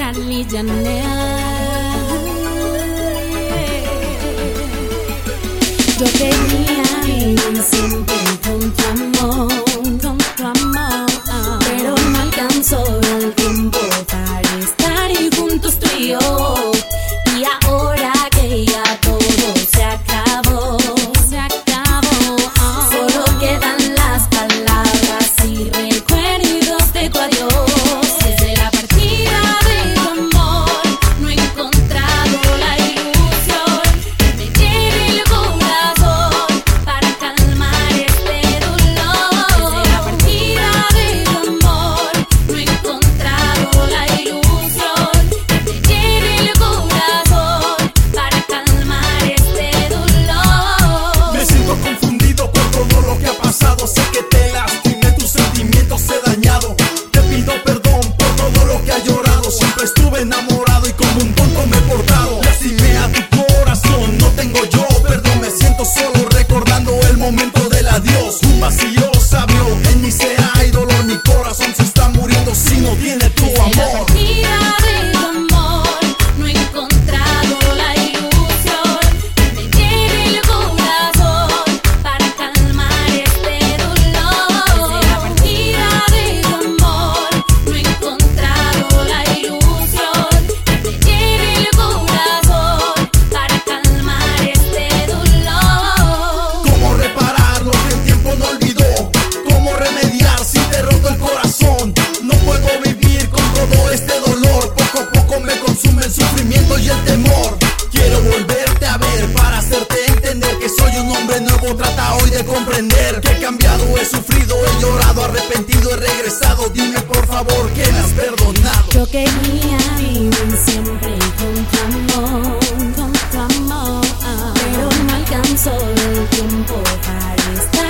Charlie Janelle. Yo quería vivir siempre con tu amor, pero no alcanzó el tiempo para estar y juntos tú y yo. Y ahora que ya todo se acabó, solo quedan las palabras y recuerdos de tu adiós. Desde la partida de tu amor no he encontrado la ilusión que me llene el corazón para calmar este dolor. Desde la partida de tu amor no he encontrado la ilusión que me llene el corazón para calmar este dolor. Me siento confundido por todo lo que ha pasado. Sé que te lastimé, tus sentimientos he dañado. Te pido perdón por todo lo que has llorado. Siempre estuve enamorado y como un tonto me he portado. Lastimé a tu corazón, no tengo yo perdón. Me siento solo recordando el momento del adiós. Un vacío sabio en mí se ha ido dolor. Mi corazón se está muriendo si no tiene tu Desde la amor. partida de tu amor no he encontrado la ilusión que me llene el corazón para calmar este dolor. Desde la partida de tu amor no he encontrado la ilusión que me llene el corazón para calmar este dolor. ¿Cómo reparar lo que el tiempo no olvidó? ¿Cómo remediar si te he roto el corazón? No puedo vivir con todo este dolor. Poco a poco me consume el sufrimiento y el temor. Quiero volverte a ver para hacerte entender que soy un hombre nuevo. Trata hoy de comprender que he cambiado, he sufrido, he llorado, arrepentido, he regresado. Dime por favor que me has perdonado. Yo quería vivir siempre con tu amor, pero no alcanzó el tiempo para estar